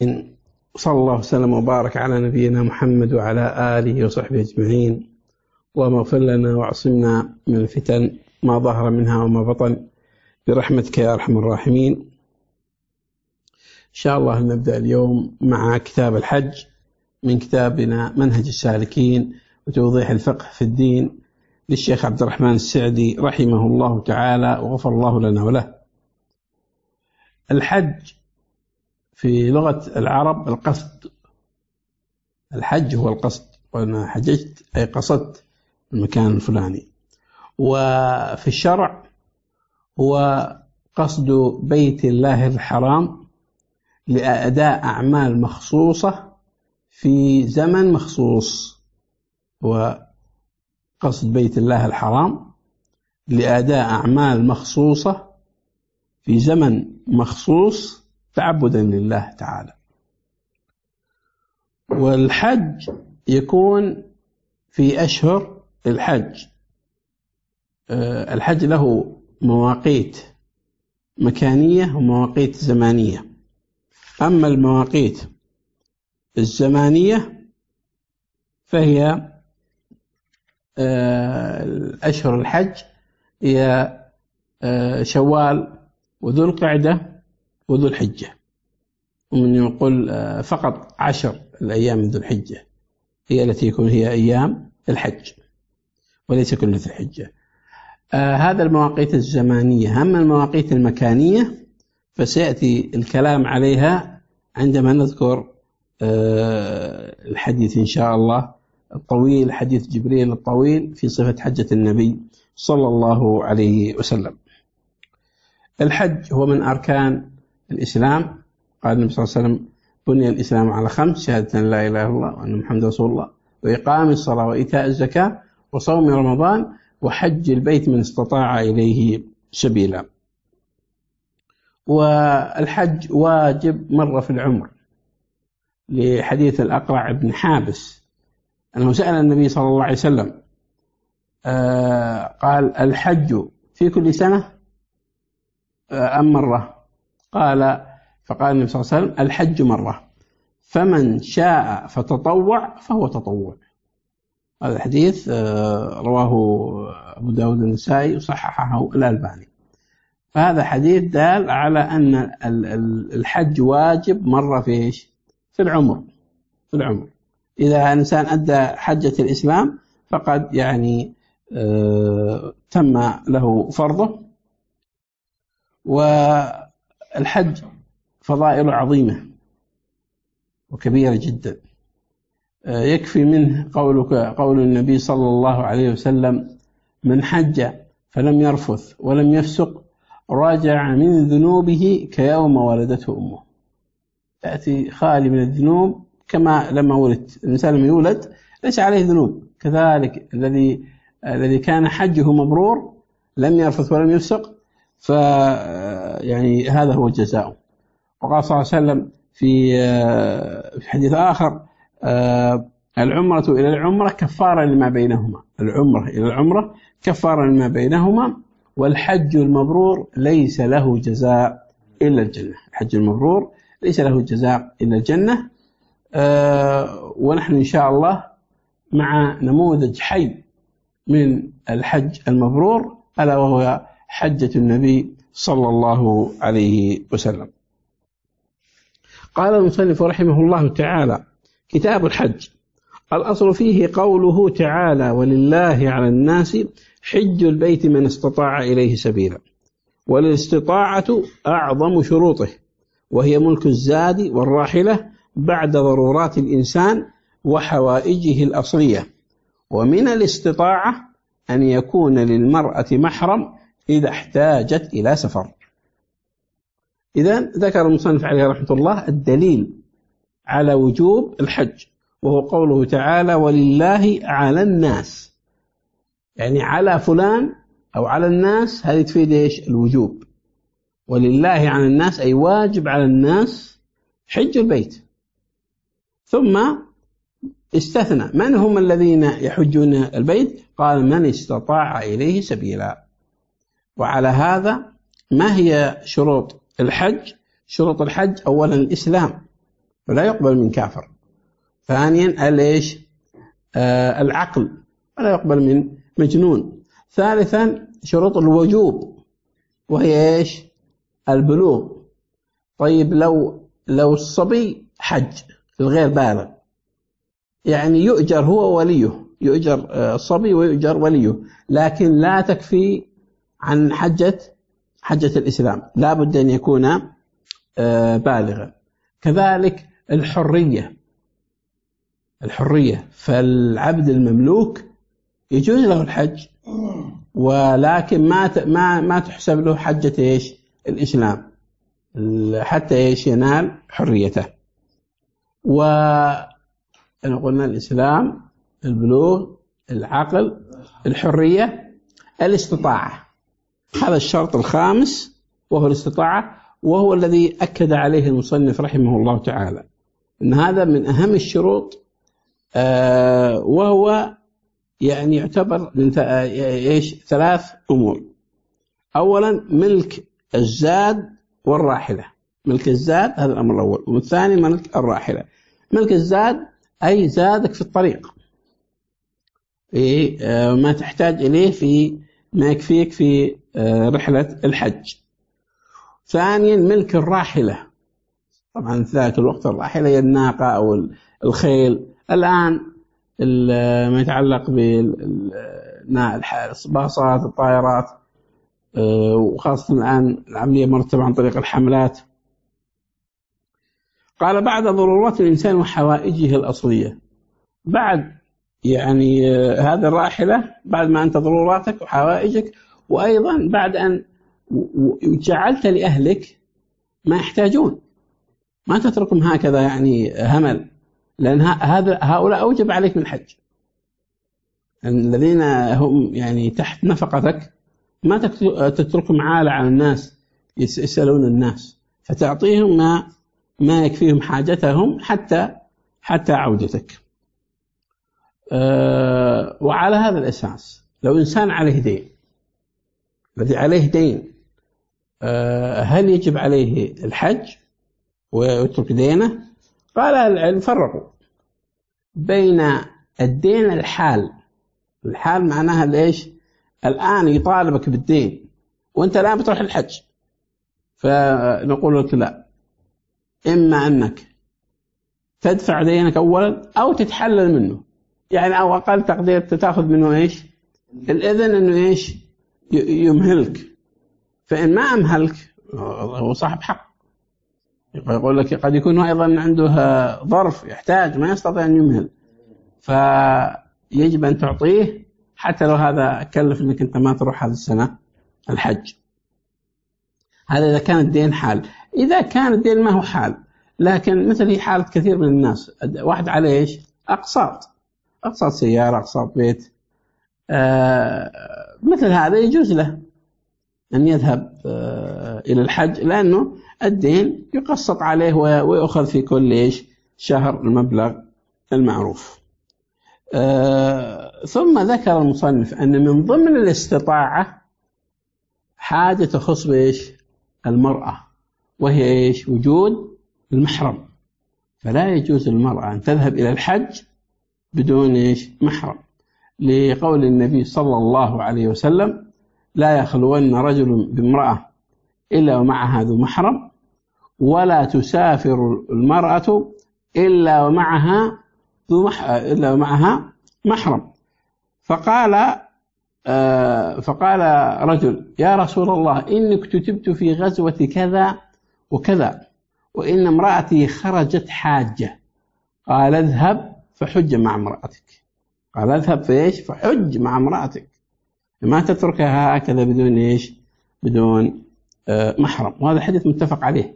صلى الله وسلم وبارك على نبينا محمد وعلى آله وصحبه أجمعين. اللهم اغفر لنا وعصمنا من الفتن ما ظهر منها وما بطن برحمتك يا أرحم الراحمين. إن شاء الله نبدأ اليوم مع كتاب الحج من كتابنا منهج السالكين وتوضيح الفقه في الدين للشيخ عبد الرحمن السعدي رحمه الله تعالى وغفر الله لنا وله. الحج في لغة العرب القصد، الحج هو القصد، وأنا حججت أي قصدت المكان الفلاني. وفي الشرع هو قصد بيت الله الحرام لأداء أعمال مخصوصة في زمن مخصوص، وقصد بيت الله الحرام لأداء أعمال مخصوصة في زمن مخصوص تعبدا لله تعالى. والحج يكون في أشهر الحج. الحج له مواقيت مكانية ومواقيت زمانية. أما المواقيت الزمانية فهي أشهر الحج هي شوال وذو القعدة وذو الحجة، ومن يقول فقط 10 الأيام من ذو الحجة هي التي يكون هي أيام الحج وليس كل ذي الحجة. هذا المواقيت الزمانية. أما المواقيت المكانية فسيأتي الكلام عليها عندما نذكر الحديث إن شاء الله الطويل، حديث جبريل الطويل في صفة حجة النبي صلى الله عليه وسلم. الحج هو من أركان الإسلام. قال النبي صلى الله عليه وسلم: بني الإسلام على 5: شهادة أن لا إله إلا الله وأن محمد رسول الله، وإقام الصلاة وإيتاء الزكاة وصوم رمضان وحج البيت من استطاع إليه سبيلا. والحج واجب مرة في العمر، لحديث الأقرع بن حابس أنه سأل النبي صلى الله عليه وسلم قال: الحج في كل سنة أم مرة؟ فقال النبي صلى الله عليه وسلم: الحج مرة، فمن شاء فتطوع فهو تطوع. هذا الحديث رواه أبو داود النسائي وصححه الألباني. فهذا حديث دال على أن الحج واجب مرة في العمر. إذا إنسان أدى حجة الإسلام فقد تم له فرضه. والحج فضائل عظيمة وكبيرة جدا. يكفي منه قول النبي صلى الله عليه وسلم: من حج فلم يرفث ولم يفسق راجع من ذنوبه كيوم ولدته أمه. يأتي خالي من الذنوب كما لما ولد. الإنسان لما يولد ليس عليه ذنوب، كذلك الذي كان حجه مبرور لم يرفث ولم يفسق هذا هو جزاؤه. وقال صلى الله عليه وسلم في حديث آخر: العمرة إلى العمرة كفارة لما بينهما. العمرة إلى العمرة كفارة لما بينهما، والحج المبرور ليس له جزاء إلا الجنة. الحج المبرور ليس له جزاء إلا الجنة. ونحن إن شاء الله مع نموذج حي من الحج المبرور، ألا وهو حجة النبي صلى الله عليه وسلم. قال المصنف رحمه الله تعالى: كتاب الحج. الأصل فيه قوله تعالى: ولله على الناس حج البيت من استطاع إليه سبيلا. والاستطاعة أعظم شروطه، وهي ملك الزاد والراحلة بعد ضرورات الإنسان وحوائجه الأصلية. ومن الاستطاعة أن يكون للمرأة محرم إذا احتاجت إلى سفر. إذن ذكر المصنف عليه رحمة الله الدليل على وجوب الحج، وهو قوله تعالى: ولله على الناس، يعني على فلان أو على الناس. هذه تفيد الوجوب. ولله على الناس أي واجب على الناس حج البيت. ثم استثنى من هم الذين يحجون البيت؟ قال: من استطاع إليه سبيلا. وعلى هذا ما هي شروط الحج؟ شروط الحج: أولا الإسلام، ولا يقبل من كافر. ثانيا الإيش؟ العقل، ولا يقبل من مجنون. ثالثا شروط الوجوب، وهي إيش؟ البلوغ. طيب لو الصبي حج الغير بالغ، يعني يؤجر هو وليه، يؤجر الصبي ويؤجر وليه، لكن لا تكفي عن حجة الإسلام، لا بد أن يكون بالغا. كذلك الحرية، فالعبد المملوك يجوز له الحج، ولكن ما تحسب له حجة إيش؟ الإسلام، حتى إيش؟ ينال حريته. قلنا الإسلام، البلوغ، العقل، الحرية، الاستطاعة. هذا الشرط الخامس وهو الاستطاعة، وهو الذي أكد عليه المصنف رحمه الله تعالى أن هذا من أهم الشروط، وهو يعني يعتبر من ثلاث أمور. أولا ملك الزاد والراحلة. ملك الزاد هذا الأمر الأول، والثاني ملك الراحلة. ملك الزاد أي زادك في الطريق، ما تحتاج إليه في ما يكفيك في رحلة الحج. ثانيا ملك الراحلة، طبعا في ذاك الوقت الراحلة هي الناقة أو الخيل. الآن ما يتعلق بالباصات، الطائرات، وخاصة الآن العملية مرتبة عن طريق الحملات. قال بعد ضرورات الإنسان وحوائجه الأصلية، بعد يعني هذه الراحلة، بعد ما أنت ضروراتك وحوائجك، وأيضا بعد أن جعلت لأهلك ما يحتاجون، ما تتركهم هكذا يعني همل، لأن هؤلاء أوجب عليك من الحج. الذين هم يعني تحت نفقتك ما تتركهم عالة على الناس يسألون الناس، فتعطيهم ما يكفيهم حاجتهم حتى عودتك. وعلى هذا الأساس لو إنسان عليه دين، الذي عليه دين هل يجب عليه الحج ويترك دينه؟ قال العلم فرقوا بين الدين الحال معناها ليش؟ الآن يطالبك بالدين وأنت الآن بتروح الحج، فنقول لك لا، إما أنك تدفع دينك أولا أو تتحلل منه، يعني أو أقل تقدير تأخذ منه إيش؟ الإذن إنه إيش؟ يمهلك. فإن ما أمهلك هو صاحب حق، يقول لك قد يكون أيضا عنده ظرف يحتاج ما يستطيع أن يمهل، فيجب أن تعطيه حتى لو هذا كلف أنك أنت ما تروح هذه السنة الحج. هذا إذا كان الدين حال. إذا كان الدين ما هو حال، لكن مثل هي حالة كثير من الناس، واحد عليه إيش؟ أقساط سيارة، أقساط بيت، مثل هذا يجوز له أن يذهب إلى الحج، لأنه الدين يقسط عليه ويأخذ في كل إيش؟ شهر المبلغ المعروف. ثم ذكر المصنف أن من ضمن الاستطاعة حاجة تخص بإيش؟ المرأة، وهي إيش؟ وجود المحرم. فلا يجوز المرأة أن تذهب إلى الحج بدون إيش؟ محرم، لقول النبي صلى الله عليه وسلم: لا يخلون رجل بامرأة إلا ومعها ذو محرم، ولا تسافر المرأة إلا ومعها محرم. فقال رجل: يا رسول الله، إني اكتتبت في غزوة كذا وكذا، وإن امرأتي خرجت حاجة. قال: اذهب فحج مع امرأتك. قال: اذهب فإيش؟ فحج مع امرأتك، ما تتركها هكذا بدون إيش؟ بدون محرم. وهذا حديث متفق عليه.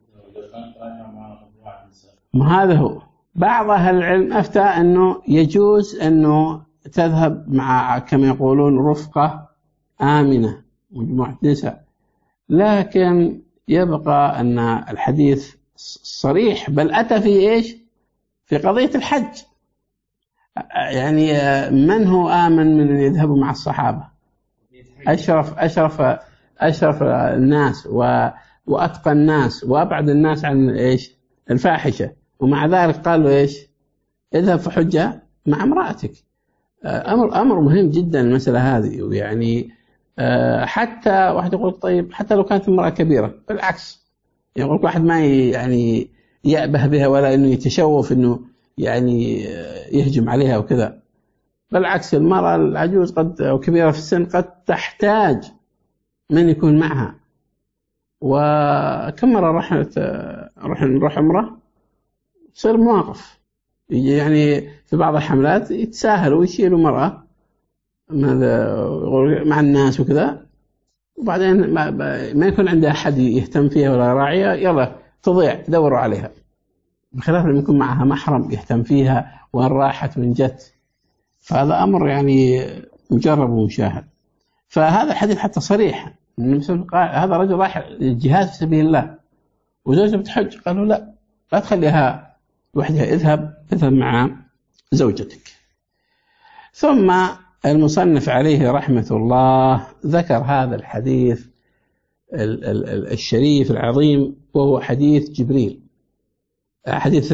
ما هذا هو. بعض أهل العلم أفتى أنه يجوز أنه تذهب مع كما يقولون رفقة آمنة، مجموعة نساء، لكن يبقى أن الحديث صريح، بل أتى في إيش؟ في قضية الحج. يعني من هو آمن من أن يذهبوا مع الصحابة؟ أشرف الناس وأتقى الناس وأبعد الناس عن إيش؟ الفاحشة، ومع ذلك قال له إيش؟ اذهب فحجة مع امرأتك. أمر مهم جدا المسألة هذه. ويعني حتى واحد يقول طيب حتى لو كانت امرأة كبيرة، بالعكس يقول واحد ما يعني يأبه بها ولا إنه يتشوف إنه يعني يهجم عليها وكذا. بالعكس المرأة العجوز قد أو كبيرة في السن قد تحتاج من يكون معها. وكم مرة نروح عمرة تصير مواقف، يعني في بعض الحملات يتساهلوا ويشيلوا مرأة مع الناس وكذا، وبعدين ما يكون عندها أحد يهتم فيها ولا راعية، يلا تضيع دوروا عليها، بخلاف لما يكون معها محرم يهتم فيها وين راحت وين جت. فهذا أمر يعني مجرب ومشاهد. فهذا الحديث حتى صريح، هذا رجل راح الجهاد في سبيل الله وزوجته بتحج، قالوا لا تخليها وحدها، اذهب مع زوجتك. ثم المصنف عليه رحمة الله ذكر هذا الحديث الشريف العظيم، وهو حديث جبريل، حديث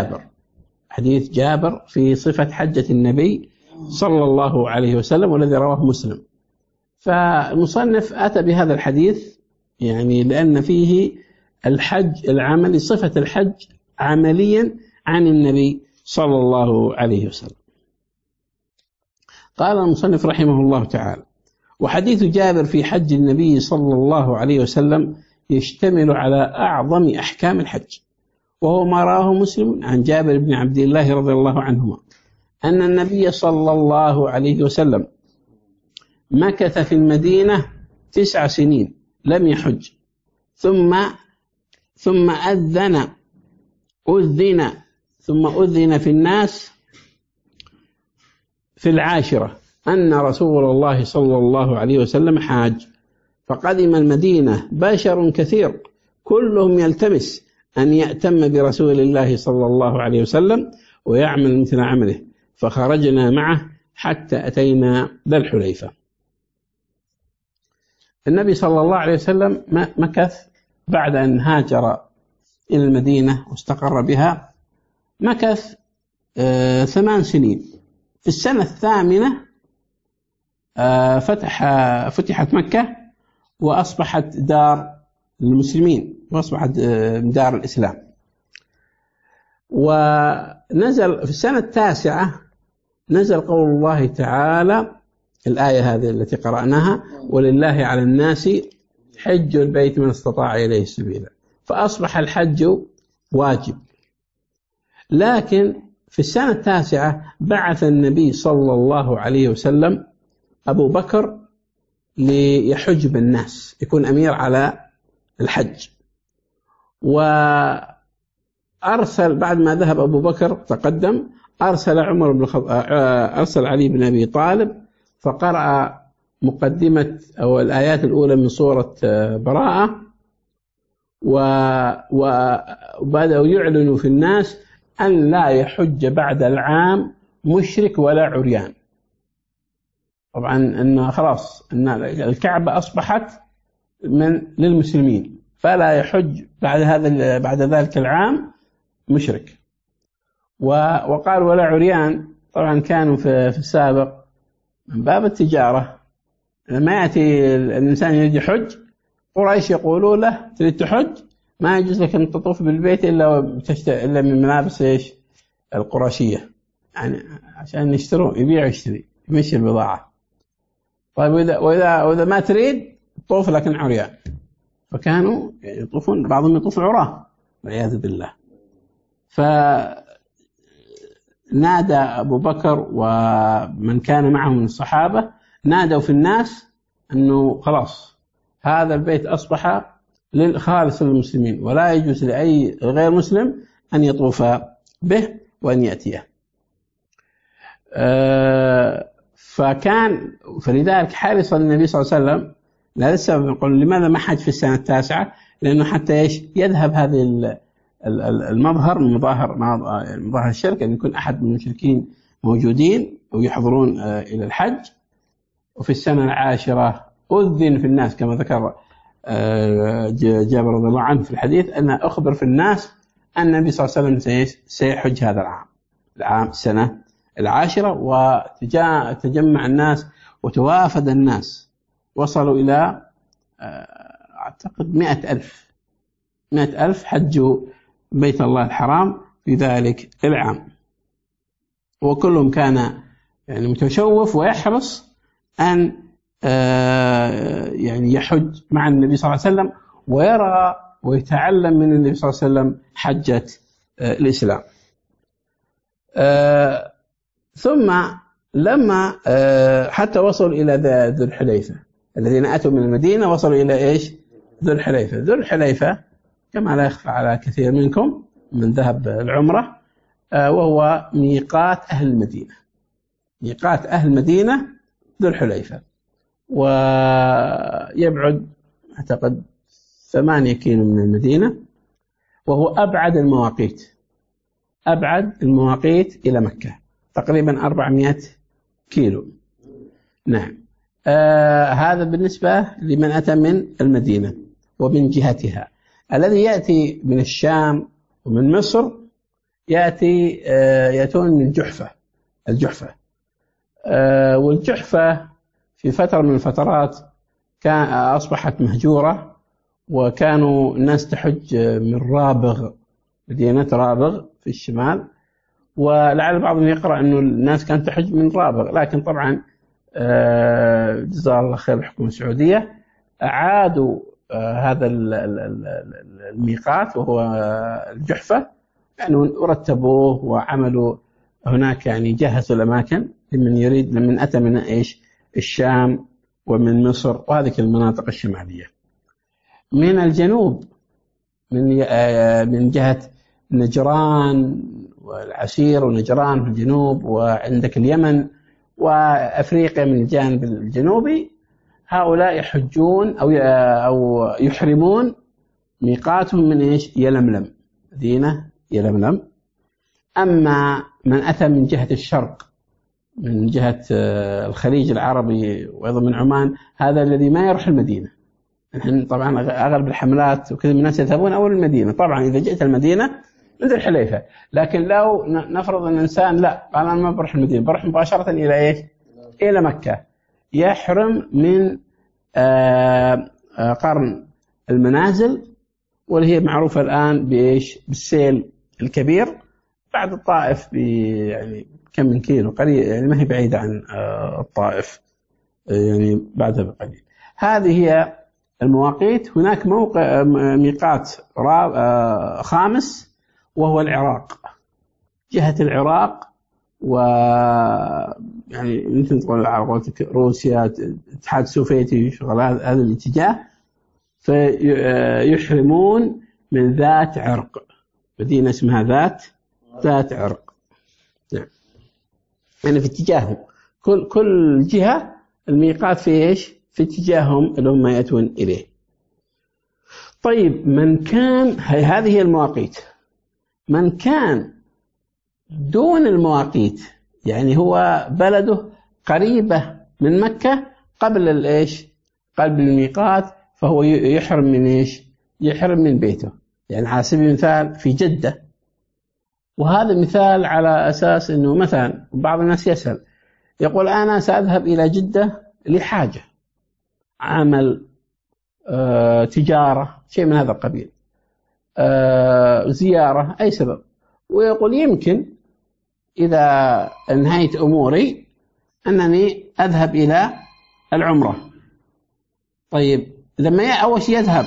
جابر في صفة حجة النبي صلى الله عليه وسلم، والذي رواه مسلم. فالمصنف أتى بهذا الحديث يعني لأن فيه الحج العملي، صفة الحج عمليا عن النبي صلى الله عليه وسلم. قال المصنف رحمه الله تعالى: وحديث جابر في حج النبي صلى الله عليه وسلم يشتمل على أعظم أحكام الحج، وهو ما رواه مسلم عن جابر بن عبد الله رضي الله عنهما أن النبي صلى الله عليه وسلم مكث في المدينة 9 سنين لم يحج، ثم أذن في الناس في 10 أن رسول الله صلى الله عليه وسلم حاج، فقدم المدينة بشر كثير كلهم يلتمس أن يأتم برسول الله صلى الله عليه وسلم ويعمل مثل عمله، فخرجنا معه حتى أتينا ذا الحليفة. النبي صلى الله عليه وسلم مكث بعد أن هاجر إلى المدينة واستقر بها، مكث 8 سنين. في السنة 8 فتحت مكة وأصبحت دار المسلمين وأصبحت دار الإسلام. ونزل في السنة 9 نزل قول الله تعالى، الآية هذه التي قرأناها: ولله على الناس حج البيت من استطاع إليه سبيلا، فأصبح الحج واجب. لكن في السنة 9 بعث النبي صلى الله عليه وسلم أبو بكر ليحج بالناس، يكون أمير على الحج. وأرسل بعد ما ذهب أبو بكر تقدم، أرسل علي بن أبي طالب فقرأ مقدمة أو الآيات الأولى من سورة براءة، وبدأوا يعلنوا في الناس أن لا يحج بعد العام مشرك ولا عريان. طبعا أن خلاص أن الكعبة أصبحت للمسلمين، فلا يحج بعد ذلك العام مشرك. وقال ولا عريان، طبعا كانوا في السابق من باب التجارة، لما يأتي الإنسان يريد يحج قريش يقولوا له تريد تحج ما يجوز لك أن تطوف بالبيت إلا من ملابس إيش القرشية، يعني عشان يشترون يبيع ويشتري يمشي البضاعة. طيب وإذا ما تريد طوف لكن عريان، فكانوا يطوفون، بعضهم يطوف عراه والعياذ بالله. فنادى أبو بكر ومن كان معه من الصحابة، نادوا في الناس أنه خلاص هذا البيت أصبح خالص للمسلمين، ولا يجوز لأي غير مسلم أن يطوف به وأن يأتيه. فلذلك حرص النبي صلى الله عليه وسلم، لهذا السبب نقول لماذا ما حج في السنة 9؟ لأنه حتى يذهب هذه المظهر من مظاهر الشرك، أن يكون أحد من المشركين موجودين ويحضرون إلى الحج. وفي السنة 10 أذن في الناس كما ذكر جابر رضي الله عنه في الحديث، أن أخبر في الناس أن النبي صلى الله عليه وسلم سيحج هذا العام السنة العاشرة. وتجمع الناس وتوافد الناس، وصلوا إلى أعتقد 100,000 حجوا بيت الله الحرام في ذلك العام، وكلهم كان يعني متشوف ويحرص أن يعني يحج مع النبي صلى الله عليه وسلم ويرى ويتعلم من النبي صلى الله عليه وسلم حجة الإسلام. ثم لما حتى وصلوا إلى ذو الحليفة، الذين أتوا من المدينة وصلوا إلى إيش؟ ذو الحليفة. ذو الحليفة كما لا يخفى على كثير منكم من ذهب العمرة، وهو ميقات أهل المدينة. ميقات أهل المدينة ذو الحليفة، ويبعد أعتقد 8 كيلو من المدينة، وهو أبعد المواقيت إلى مكة، تقريبا 400 كيلو. نعم. هذا بالنسبة لمن أتى من المدينة ومن جهتها. الذي يأتي من الشام ومن مصر يأتون من الجحفة. والجحفة في فترة من الفترات أصبحت مهجورة، وكانوا الناس تحج من رابغ، مدينة رابغ في الشمال، ولعل بعضهم يقرأ أنه الناس كانت تحج من رابغ، لكن طبعا جزاه الله خير الحكومة السعودية أعادوا هذا الميقات وهو الجحفة، يعني ورتبوه وعملوا هناك، يعني جهزوا الأماكن لمن يريد، لمن أتى من إيش؟ الشام ومن مصر وهذه المناطق الشمالية. من الجنوب من جهة نجران والعسير ونجران في الجنوب، وعندك اليمن وأفريقيا من الجانب الجنوبي، هؤلاء يحجون أو يحرمون ميقاتهم من إيش؟ يلملم، مدينة يلملم. أما من أتى من جهة الشرق من جهة الخليج العربي وأيضا من عمان، هذا الذي ما يروح المدينة. نحن طبعا أغلب الحملات وكثير من الناس يذهبون أول المدينة، طبعا إذا جئت المدينة من ذي الحليفة، لكن لو نفرض أن الإنسان لا قال أنا ما بروح المدينة، بروح مباشرة إلى إيش؟ إلى مكة، يحرم من قرن المنازل، واللي هي معروفة الآن بإيش؟ بالسيل الكبير، بعد الطائف يعني كم من كيلو قليل، يعني ما هي بعيدة عن الطائف، يعني بعدها بقليل. هذه هي المواقيت. هناك ميقات خامس وهو العراق، جهة العراق، ويعني مثل تقول العراق، روسيا، الاتحاد السوفيتي، شغل هذا الاتجاه، فيحرمون من ذات عرق، مدينة اسمها ذات عرق. يعني في اتجاههم، كل جهة الميقات في إيش؟ في اتجاههم اللي هم يأتون إليه. طيب، من كان هذه هي المواقيت. من كان دون المواقيت، يعني هو بلده قريبة من مكة قبل الإيش؟ قبل الميقات، فهو يحرم من إيش؟ يحرم من بيته. يعني على سبيل المثال في جدة، وهذا مثال على أساس أنه مثلا بعض الناس يسأل يقول أنا سأذهب إلى جدة لحاجة، عمل، تجارة، شيء من هذا القبيل، زيارة، أي سبب، ويقول يمكن إذا انهيت أموري أنني أذهب إلى العمرة. طيب، لما أول شيء يذهب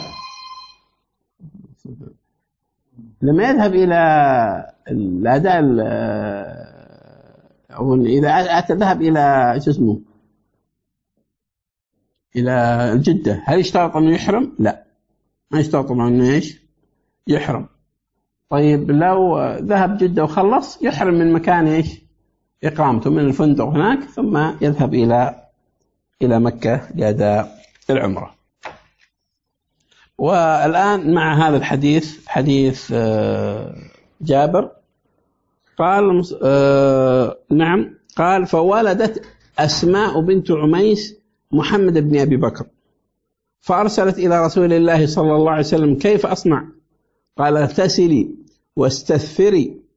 إلى الأداء، أو إذا ذهب إلى إلى الجدة، هل يشترط أنه يحرم؟ لا، ما يشترط أنه إيش؟ يحرم. طيب، لو ذهب جدة وخلص، يحرم من مكان إيش؟ إقامته، من الفندق هناك، ثم يذهب إلى مكة لأداء العمرة. والآن مع هذا الحديث، حديث جابر، قال نعم، قال فولدت أسماء بنت عميس محمد بن أبي بكر، فأرسلت إلى رسول الله صلى الله عليه وسلم كيف أصنع؟ قال اغتسلي واستثفري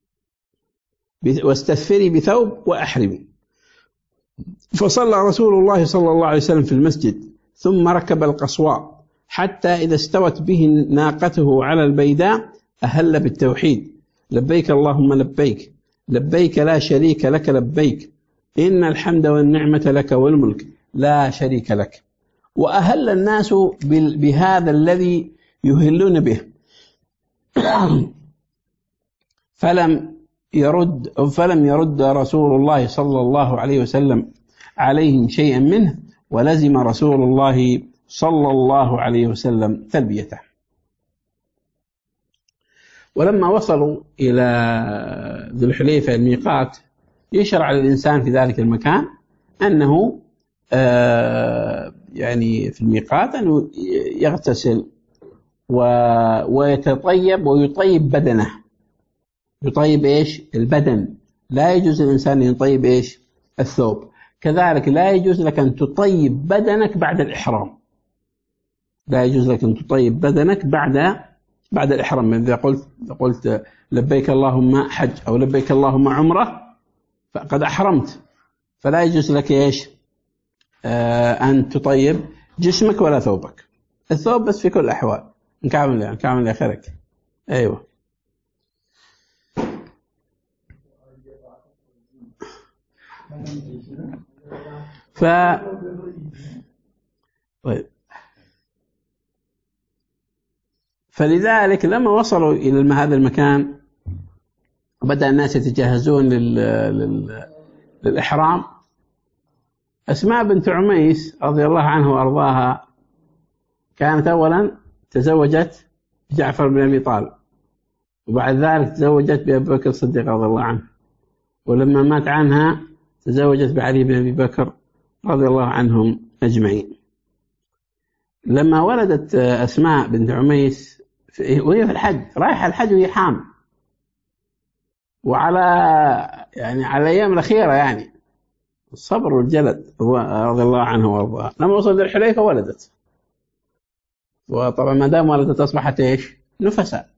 بثوب وأحرمي. فصلى رسول الله صلى الله عليه وسلم في المسجد، ثم ركب القصواء حتى إذا استوت به ناقته على البيداء أهل بالتوحيد: لبيك اللهم لبيك، لبيك لا شريك لك لبيك، إن الحمد والنعمة لك والملك لا شريك لك. وأهل الناس بهذا الذي يهلون به، فلم يرد رسول الله صلى الله عليه وسلم عليهم شيئا منه، ولزم رسول الله صلى الله عليه وسلم تلبيته. ولما وصلوا إلى ذو الحليفة الميقات، يشرع للإنسان في ذلك المكان أنه يعني في الميقات أنه يغتسل ويتطيب ويطيب بدنه. يطيب إيش؟ البدن. لا يجوز للإنسان أن يطيب إيش؟ الثوب. كذلك لا يجوز لك أن تطيب بدنك بعد الإحرام. لا يجوز لك أن تطيب بدنك بعد الإحرام. إذا قلت لبيك اللهم حج أو لبيك اللهم عمرة فقد أحرمت، فلا يجوز لك إيش؟ أن تطيب جسمك ولا ثوبك. الثوب بس في كل الأحوال. نكمل يا خيرك. أيوة. طيب. فلذلك لما وصلوا إلى هذا المكان بدأ الناس يتجهزون للإحرام. أسماء بنت عميس رضي الله عنه وأرضاها كانت أولا تزوجت جعفر بن أبي طالب، وبعد ذلك تزوجت بأبي بكر الصديق رضي الله عنه، ولما مات عنها تزوجت بعلي بن أبي بكر رضي الله عنهم أجمعين. لما ولدت أسماء بنت عميس وهي في الحج، رايحة الحج وهي حامل، وعلى الأيام الأخيرة يعني الصبر والجلد رضي الله عنه وارضاه. لما وصل للحليفة ولدت، وطبعا ما دام ولدت أصبحت إيش؟ نفساء.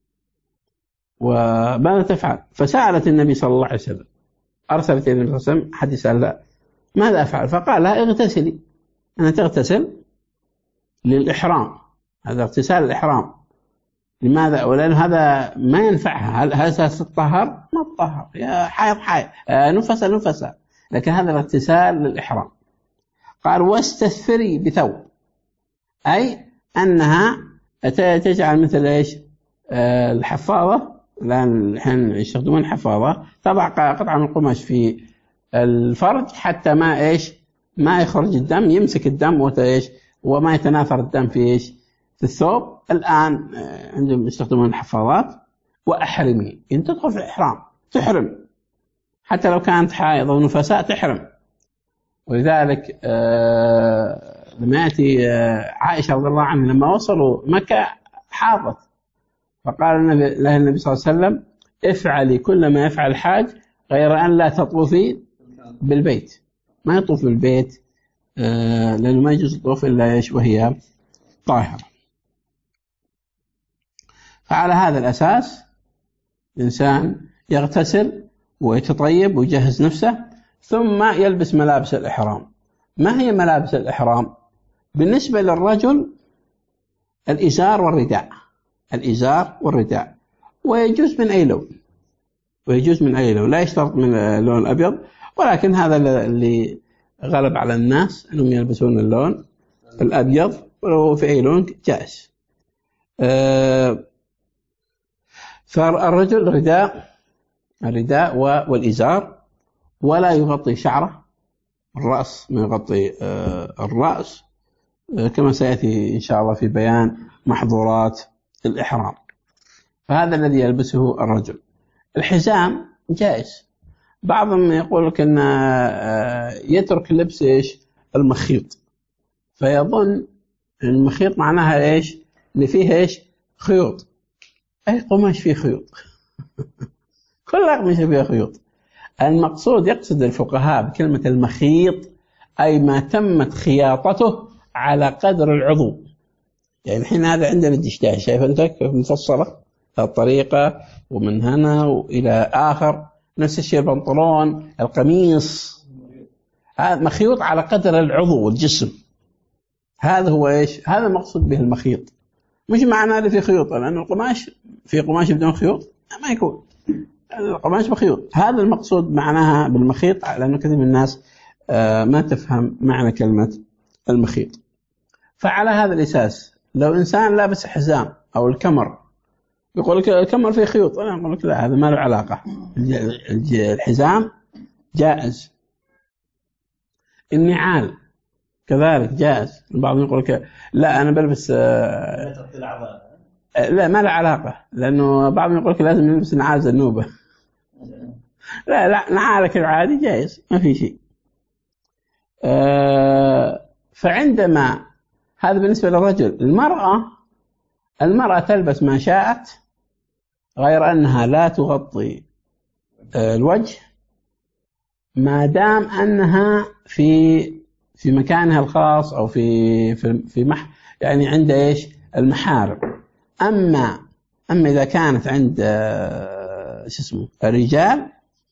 وماذا تفعل؟ فسألت النبي صلى الله عليه وسلم، أرسلت النبي صلى الله عليه وسلم حد يسأل ماذا أفعل؟ فقال لها اغتسلي. أنا تغتسل للإحرام، هذا اغتسال الإحرام. لماذا؟ ولأن هذا ما ينفعها. هل ستطهر؟ ما تطهر، يا حائض نفسا، لكن هذا الاغتسال للإحرام. قال واستثفري بثوب، أي أنها تجعل مثل إيش؟ الحفاظة. الآن الحين يستخدمون الحفاظة، تضع قطعة من القماش في الفرج حتى ما إيش؟ ما يخرج الدم، يمسك الدم وما يتناثر الدم في إيش؟ في الثوب. الآن عندهم يستخدمون الحفاظات. وأحرمي، إن تدخل في الإحرام تحرم، حتى لو كانت حائض أو نفساء تحرم. ولذلك لما يأتي عائشة رضي الله عنها لما وصلوا مكة حاضت، فقال لها النبي صلى الله عليه وسلم افعلي كل ما يفعل الحاج غير أن لا تطوفي بالبيت. ما يطوف بالبيت لأنه ما يجوز الطوف إلا وهي طاهرة. فعلى هذا الأساس الإنسان يغتسل ويتطيب ويجهز نفسه، ثم يلبس ملابس الإحرام. ما هي ملابس الإحرام؟ بالنسبة للرجل الإزار والرداء، ويجوز من أي لون، لا يشترط من اللون الأبيض، ولكن هذا اللي غلب على الناس أنهم يلبسون اللون الأبيض، ولو في أي لون جائز. فالرجل الرداء والإزار، ولا يغطي شعره، الرأس ما يغطي الرأس، كما سيأتي إن شاء الله في بيان محظورات الإحرام. فهذا الذي يلبسه الرجل. الحزام جائز. بعضهم يقول لك أن يترك لبس المخيط، فيظن المخيط معناها اللي فيه خيوط. أي قماش فيه خيوط كل أقمشة فيها خيوط. المقصود يقصد الفقهاء بكلمة المخيط أي ما تمت خياطته على قدر العضو. يعني الحين هذا عندنا الدشداش، شايف أنت كيف مفصلة؟ الطريقة ومن هنا وإلى آخر. نفس الشيء البنطلون، القميص، هذا مخيوط على قدر العضو والجسم. هذا هو إيش؟ هذا المقصود به المخيط. مش معناه اللي في خيوط، لأن القماش في قماش بدون خيوط ما يكون، القماش بخيوط. هذا المقصود معناها بالمخيط، لأنه كثير من الناس ما تفهم معنى كلمة المخيط. فعلى هذا الأساس لو إنسان لابس حزام أو الكمر يقول لك الكمر فيه خيوط، أنا أقول لك لا، هذا ما له علاقة. الحزام جائز، النعال كذلك جائز. البعض يقول لك لا أنا بلبس لا، ما له علاقة، لأنه بعضهم يقول لك لازم نلبس نعال زنوبة. لا، نعالك العادي جائز ما في شيء. فعندما هذا بالنسبة للرجل، المرأة تلبس ما شاءت، غير أنها لا تغطي الوجه ما دام أنها في مكانها الخاص أو في يعني عند إيش المحارم. أما إذا كانت عند الرجال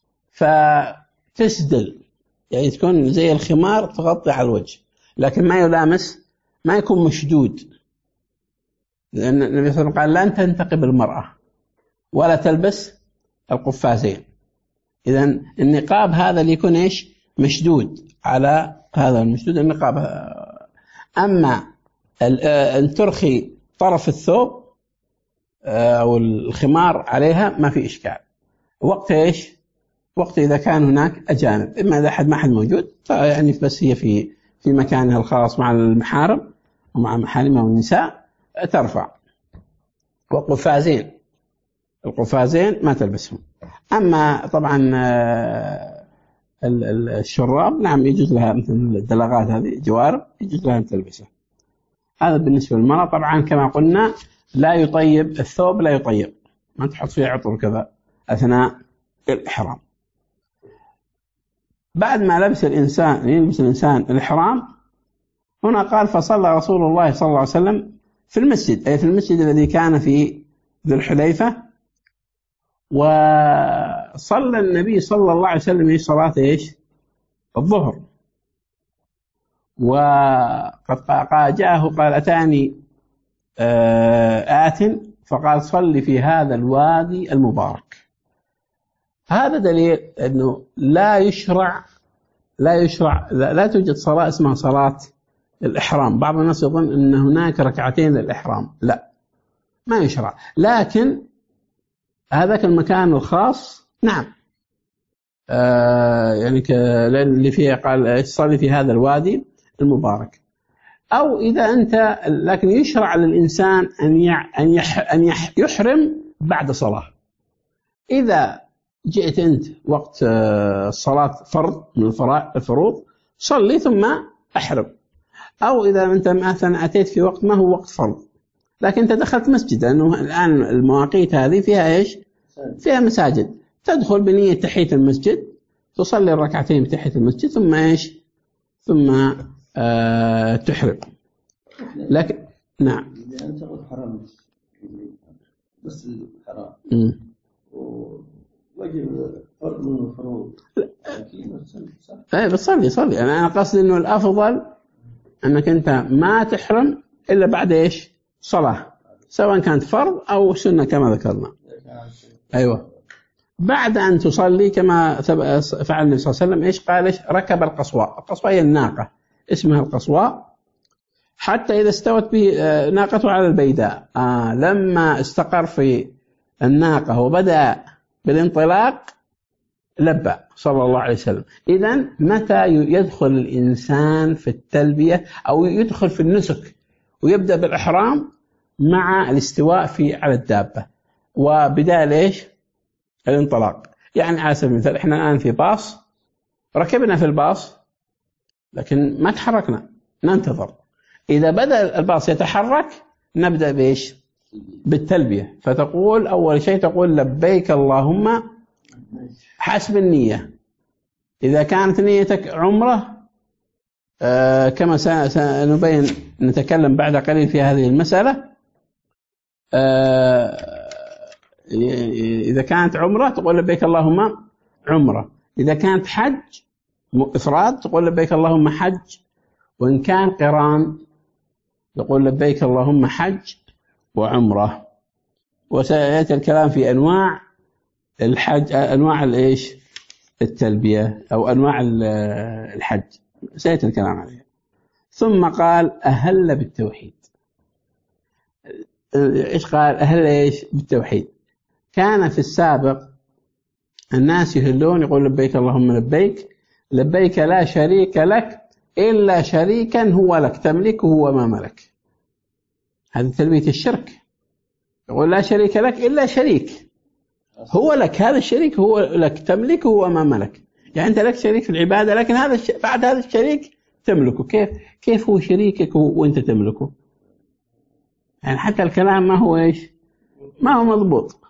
فتسدل، يعني تكون زي الخمار تغطي على الوجه، لكن ما يلامس، ما يكون مشدود، لأن النبي صلى الله عليه وسلم قال لن تنتقب المرأة ولا تلبس القفازين. إذن النقاب هذا اللي يكون إيش مشدود، على هذا المشدود النقاب. أما أن ترخي طرف الثوب أو الخمار عليها ما في إشكال. وقت إيش؟ وقت إذا كان هناك أجانب، إما إذا ما حد موجود يعني بس هي في مكانها الخاص مع المحارم ومع محارمها والنساء ترفع. وقفازين، القفازين ما تلبسهم. أما طبعا الشراب نعم يجوز لها، مثل الدلغات هذه جوارب يجوز لها أن تلبسها. هذا بالنسبة للمرأة. طبعا كما قلنا لا يطيب الثوب، لا يطيب، ما تحط فيه عطر كذا أثناء الإحرام. بعد ما يلبس الإنسان الإحرام، هنا قال فصلى رسول الله صلى الله عليه وسلم في المسجد، أي في المسجد الذي كان في ذي الحليفة. وصلى النبي صلى الله عليه وسلم صلاة إيش؟ الظهر. وقد جاءه قال أتاني آت فقال صل في هذا الوادي المبارك. هذا دليل أنه لا توجد صلاة اسمها صلاة الإحرام. بعض الناس يظن أن هناك ركعتين للإحرام، لا، ما يشرع. لكن هذاك المكان الخاص نعم، يعني اللي فيه قال صلي في هذا الوادي المبارك. أو إذا أنت، لكن يشرع للإنسان أن يحرم بعد صلاة. إذا جئت أنت وقت الصلاة فرض من الفروض صلي ثم أحرم. أو إذا أنت مثلا أتيت في وقت ما هو وقت فرض، لكن أنت دخلت مسجد، لأنه الآن المواقيت هذه فيها إيش؟ فيها مساجد. تدخل بنية تحية المسجد، تصلي الركعتين بتحية المسجد، ثم إيش؟ ثم تحرم. لكن نعم، إذا أنت قلت حرام بس الحرام وجب فرض من الفروض، بتصلي. أنا قصدي إنه الأفضل أنك أنت ما تحرم إلا بعد إيش؟ صلاة، سواء كانت فرض أو سنة كما ذكرنا. أيوة، بعد أن تصلي كما فعل النبي صلى الله عليه وسلم. إيش قال؟ إيش؟ ركب القصواء. القصواء هي الناقة، اسمها القصواء، حتى إذا استوت به ناقته على البيداء. لما استقر في الناقة وبدأ بالانطلاق لبى صلى الله عليه وسلم. إذن متى يدخل الإنسان في التلبية أو يدخل في النسك ويبدأ بالإحرام؟ مع الاستواء على الدابة وبداية ليش؟ الانطلاق. يعني على سبيل المثال إحنا الآن في باص، ركبنا في الباص لكن ما تحركنا، ننتظر. إذا بدأ الباص يتحرك نبدأ بإيش؟ بالتلبية. فتقول أول شيء تقول لبيك اللهم، حسب النية. إذا كانت نيتك عمرة كما سنبين نتكلم بعد قليل في هذه المسألة، إذا كانت عمرة تقول لبيك اللهم عمرة، إذا كانت حج إفراد تقول لبيك اللهم حج، وإن كان قران تقول لبيك اللهم حج وعمرة. وسيأتي الكلام في أنواع الحج، أنواع الإيش التلبية أو أنواع الحج سيأتي الكلام عليها. ثم قال أهل بالتوحيد. إيش قال أهل إيش بالتوحيد؟ كان في السابق الناس يهلون يقول لبيك اللهم لبيك، لبيك لا شريك لك إلا شريكا هو لك تملكه وما ملك. هذه تلبية الشرك، يقول لا شريك لك إلا شريك هو لك، هذا الشريك هو لك تملكه وما ملك. يعني أنت لك شريك في العبادة، لكن بعد هذا الشريك تملكه. كيف هو شريكك وأنت تملكه؟ يعني حتى الكلام ما هو إيش، ما هو مضبوط.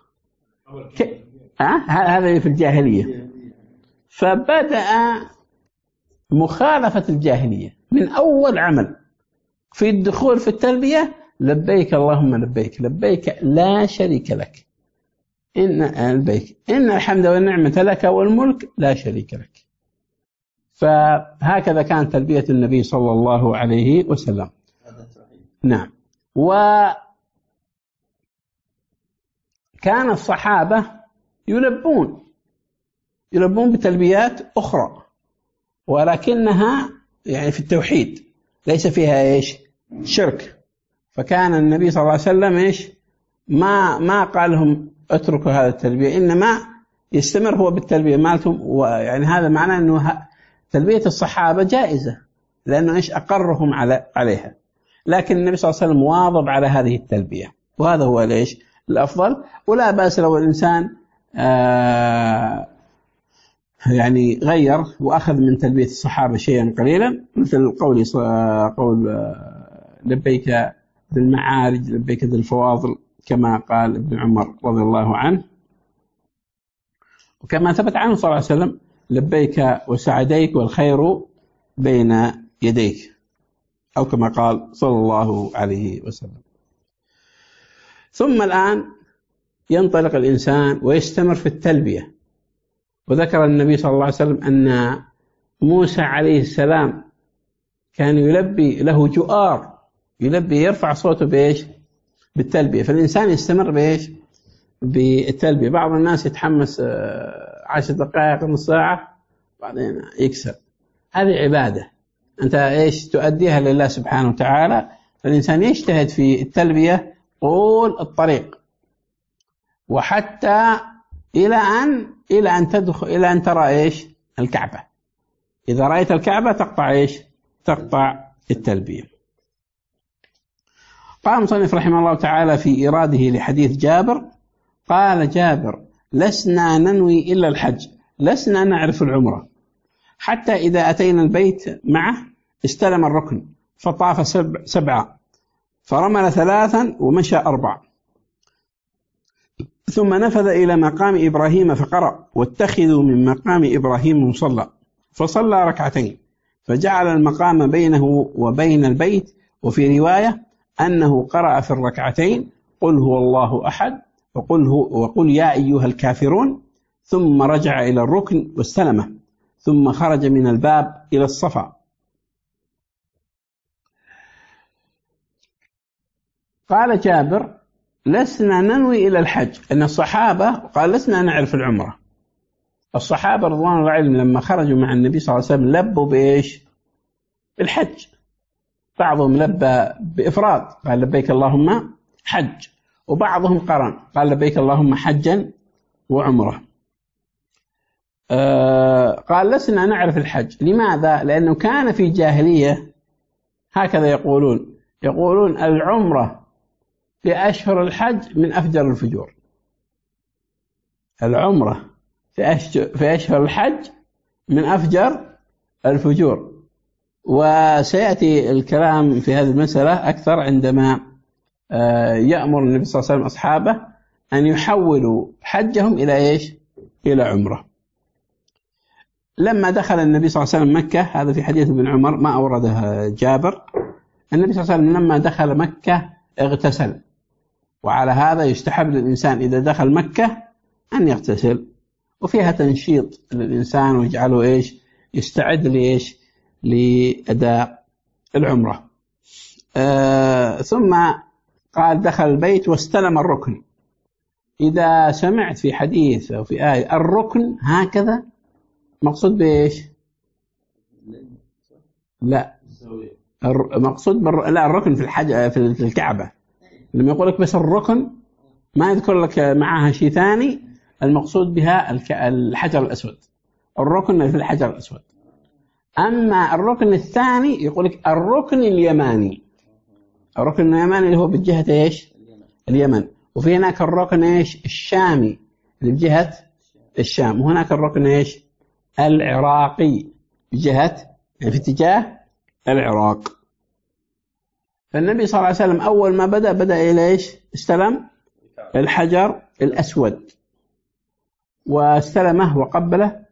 هذا في الجاهلية. فبدأ مخالفة الجاهلية من أول عمل في الدخول في التلبية، لبيك اللهم لبيك، لبيك لا شريك لك، إن الحمد والنعمة لك والملك لا شريك لك. فهكذا كانت تلبية النبي صلى الله عليه وسلم. نعم. وكان الصحابة يلبون بتلبيات أخرى، ولكنها يعني في التوحيد ليس فيها إيش شرك. فكان النبي صلى الله عليه وسلم إيش ما قال لهم اتركوا هذا التلبية، إنما يستمر هو بالتلبية مالتهم. ويعني هذا معناه أنه تلبية الصحابة جائزة، لأنه إيش أقرهم عليها. لكن النبي صلى الله عليه وسلم واظب على هذه التلبية، وهذا هو ليش الأفضل. ولا بأس لو الإنسان يعني غير وأخذ من تلبية الصحابة شيئا قليلا، مثل قول لبيك بالمعارج، لبيك بالفواضل، كما قال ابن عمر رضي الله عنه، وكما ثبت عنه صلى الله عليه وسلم لبيك وسعديك والخير بين يديك، أو كما قال صلى الله عليه وسلم. ثم الآن ينطلق الإنسان ويستمر في التلبية. وذكر النبي صلى الله عليه وسلم أن موسى عليه السلام كان يلبي له جؤار، يرفع صوته بإيش بالتلبية. فالإنسان يستمر بإيش بالتلبية. بعض الناس يتحمس 10 دقائق نص ساعة بعدين يكسر. هذه عبادة أنت إيش تؤديها لله سبحانه وتعالى. فالإنسان يجتهد في التلبية طول الطريق، وحتى إلى أن تدخل، إلى أن ترى إيش الكعبة. إذا رأيت الكعبة تقطع إيش تقطع التلبية. قال مصنف رحمه الله تعالى في إيراده لحديث جابر، قال جابر: لسنا ننوي إلا الحج، لسنا نعرف العمرة، حتى إذا أتينا البيت معه استلم الركن فطاف 7 فرمل 3 ومشى 4، ثم نفذ إلى مقام إبراهيم فقرأ: واتخذوا من مقام إبراهيم مصلى، فصلى 2 فجعل المقام بينه وبين البيت. وفي رواية أنه قرأ في 2 قل هو الله أحد وقل يا أيها الكافرون، ثم رجع إلى الركن واستلمه، ثم خرج من الباب إلى الصفا. قال جابر: لسنا ننوي إلى الحج، أن الصحابة قال لسنا نعرف العمرة. الصحابة رضوان الله عليهم لما خرجوا مع النبي صلى الله عليه وسلم لبوا بإيش الحج. بعضهم لبى بإفراد قال لبيك اللهم حج، وبعضهم قرن قال لبيك اللهم حجا وعمرة. قال لسنا نعرف الحج. لماذا؟ لأنه كان في جاهلية هكذا يقولون العمرة في أشهر الحج من أفجر الفجور. العمرة في أشهر الحج من أفجر الفجور. وسيأتي الكلام في هذه المسألة أكثر عندما يأمر النبي صلى الله عليه وسلم أصحابه أن يحولوا حجهم إلى إيش؟ إلى عمرة. لما دخل النبي صلى الله عليه وسلم مكة، هذا في حديث ابن عمر ما أورده جابر، النبي صلى الله عليه وسلم لما دخل مكة اغتسل وعلى هذا يستحب للإنسان إذا دخل مكة أن يغتسل، وفيها تنشيط للإنسان ويجعله يستعد لأداء العمرة. ثم قال دخل البيت واستلم الركن. إذا سمعت في حديث أو في آية الركن هكذا مقصود بإيش؟ لا، مقصود لا، الركن في في الكعبة. لما يقول لك بس الركن ما يذكر لك معها شيء ثاني، المقصود بها الحجر الأسود، الركن في الحجر الأسود. أما الركن الثاني يقول لك الركن اليماني، الركن اليماني اللي هو بجهة اليمن، وفي هناك الركن الشامي اللي بجهة الشام، وهناك الركن العراقي بجهة في اتجاه العراق. فالنبي صلى الله عليه وسلم أول ما بدأ إلى استلم الحجر الأسود، واستلمه وقبله.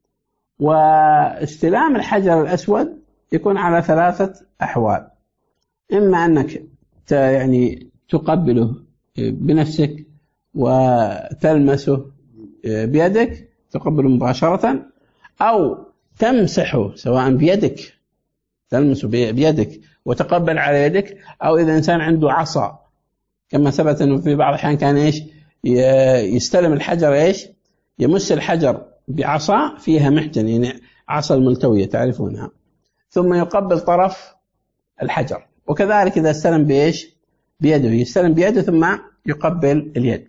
واستلام الحجر الأسود يكون على 3 أحوال: إما أنك تقبله بنفسك وتلمسه بيدك، تقبله مباشرة، أو تمسحه سواء بيدك، تلمسه بيدك وتقبل على يدك، أو إذا إنسان عنده عصا كما ثبت أنه في بعض الأحيان كان يستلم الحجر يمس الحجر بعصا فيها محجن، عصا الملتوية تعرفونها، ثم يقبل طرف الحجر. وكذلك إذا استلم بيده يستلم بيده ثم يقبل اليد.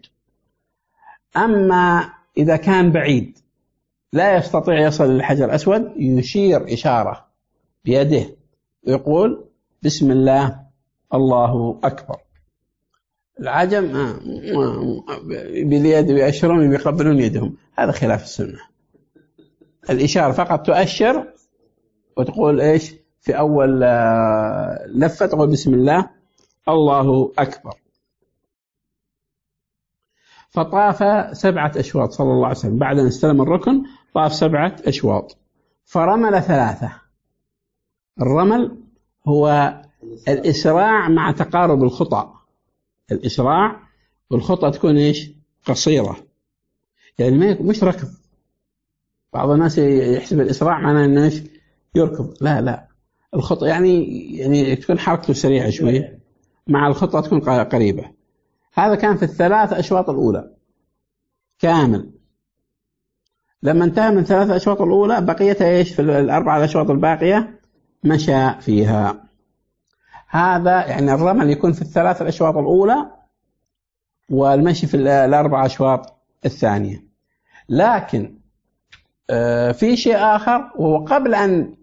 أما إذا كان بعيد لا يستطيع يصل للحجر الأسود، يشير إشارة بيده ويقول بسم الله الله أكبر. العجم باليد يأشرون يقبلون يدهم، هذا خلاف السنة. الإشارة فقط تؤشر وتقول في أول لفة تقول بسم الله الله أكبر. فطاف 7 أشواط صلى الله عليه وسلم، بعد أن استلم الركن طاف 7 أشواط، فرمل 3. الرمل هو الإسراع مع تقارب الخطى، الإسراع والخطى تكون قصيرة، يعني مش ركض. بعض الناس يحسب الإسراع معناه أنه يركض، لا، الخطى يعني تكون حركته سريعة شوية مع الخطى تكون قريبة. هذا كان في 3 أشواط الأولى كامل. لما انتهى من 3 أشواط الأولى بقيتها في 4 أشواط الباقية مشى فيها. هذا يعني الرمل يكون في 3 أشواط الأولى والمشي في 4 أشواط الثانية. لكن في شيء آخر، وهو قبل أن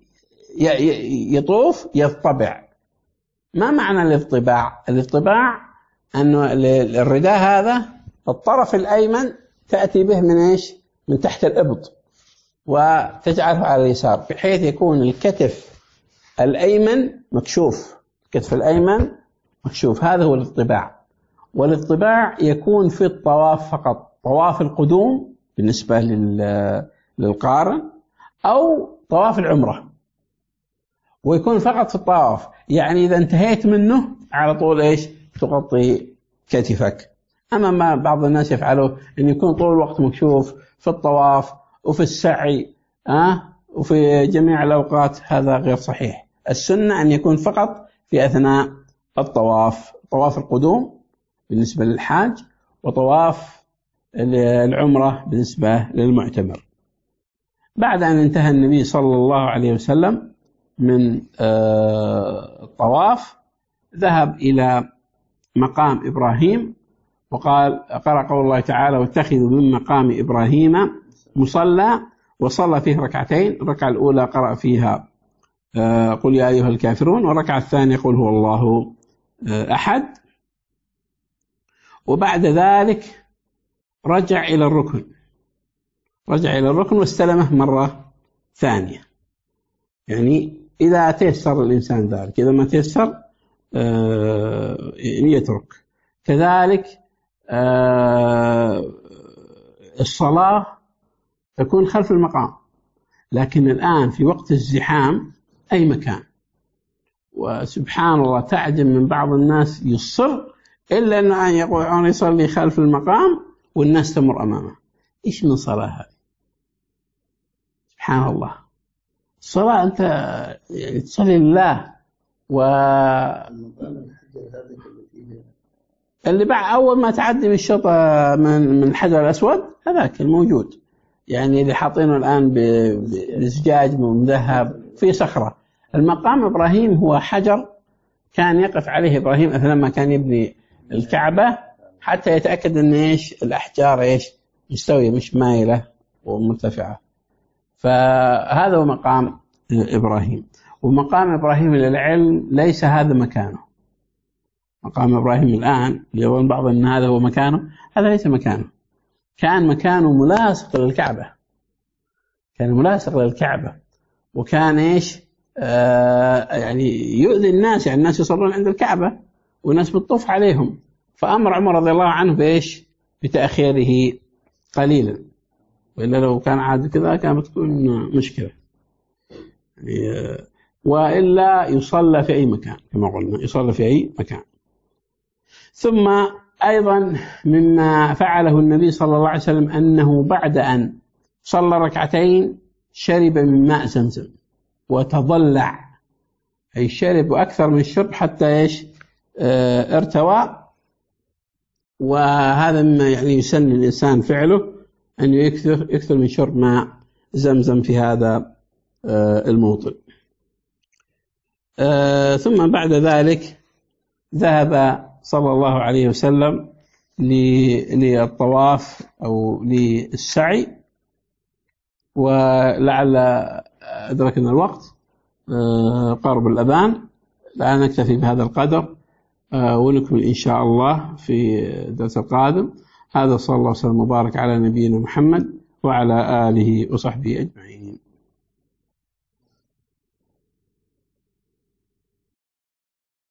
يطوف يطبع. ما معنى الاطباع؟ الاطباع أنه الرداء هذا الطرف الأيمن تأتي به من تحت الإبط وتجعله على اليسار، بحيث يكون الكتف الأيمن مكشوف، الكتف الأيمن مكشوف. هذا هو الاطباع. والاطباع يكون في الطواف فقط، طواف القدوم بالنسبة للقارن، أو طواف العمرة، ويكون فقط في الطواف. يعني إذا انتهيت منه على طول تغطي كتفك. أما ما بعض الناس يفعله أن يكون طول الوقت مكشوف في الطواف وفي السعي وفي جميع الأوقات، هذا غير صحيح. السنة أن يكون فقط في أثناء الطواف، طواف القدوم بالنسبة للحاج، وطواف العمرة بالنسبة للمعتمر. بعد أن انتهى النبي صلى الله عليه وسلم من الطواف ذهب إلى مقام إبراهيم، وقال قرأ قول الله تعالى واتخذوا من مقام إبراهيم مصلى، وصلى فيه 2 ركعتين. الركعة الأولى قرأ فيها قل يا أيها الكافرون، والركعة الثانية قل هو الله أحد. وبعد ذلك رجع إلى الركن واستلمه مرة ثانية. يعني إذا تيسر الإنسان ذلك، إذا ما تيسر يترك. كذلك الصلاة تكون خلف المقام، لكن الآن في وقت الزحام أي مكان. وسبحان الله تعجب من بعض الناس يصر إلا أنه أن يقعون يصلي خلف المقام والناس تمر أمامه. إيش من صلاة هذه؟ سبحان الله. الصلاة أنت يعني تصلي لله. اللي بعد أول ما تعدي من الشط من الحجر الأسود هذاك الموجود، يعني اللي حاطينه الآن بزجاج مذهب في صخرة. المقام إبراهيم هو حجر كان يقف عليه إبراهيم أثناء ما كان يبني الكعبة، حتى يتأكد أن إيش الأحجار إيش مستوية مش مايلة ومرتفعة. فهذا هو مقام إبراهيم. ومقام إبراهيم للعلم ليس هذا مكانه. مقام إبراهيم الآن اللي يظن بعض أن هذا هو مكانه، هذا ليس مكانه. كان مكانه ملاصق للكعبة، كان ملاصق للكعبة، وكان إيش يعني يؤذي الناس، يعني الناس يصلون عند الكعبة والناس بتطوف عليهم. فأمر عمر رضي الله عنه بإيش بتأخيره قليلا، وإلا لو كان عاد كذا كانت تكون مشكلة. يعني وإلا يصلى في أي مكان كما قلنا، يصلى في أي مكان. ثم أيضا مما فعله النبي صلى الله عليه وسلم أنه بعد أن صلى ركعتين شرب من ماء زمزم وتضلع، أي شرب أكثر من الشرب حتى إيش ارتوى. وهذا مما يعني يسن الإنسان فعله أن يكثر من شرب ماء زمزم في هذا الموطن. ثم بعد ذلك ذهب صلى الله عليه وسلم للطواف أو للسعي. ولعل أدركنا الوقت قرب الأذان، لا نكتفي بهذا القدر ونكمل إن شاء الله في الدرس القادم. هذا صلى الله وسلم وبارك على نبينا محمد وعلى آله وصحبه أجمعين.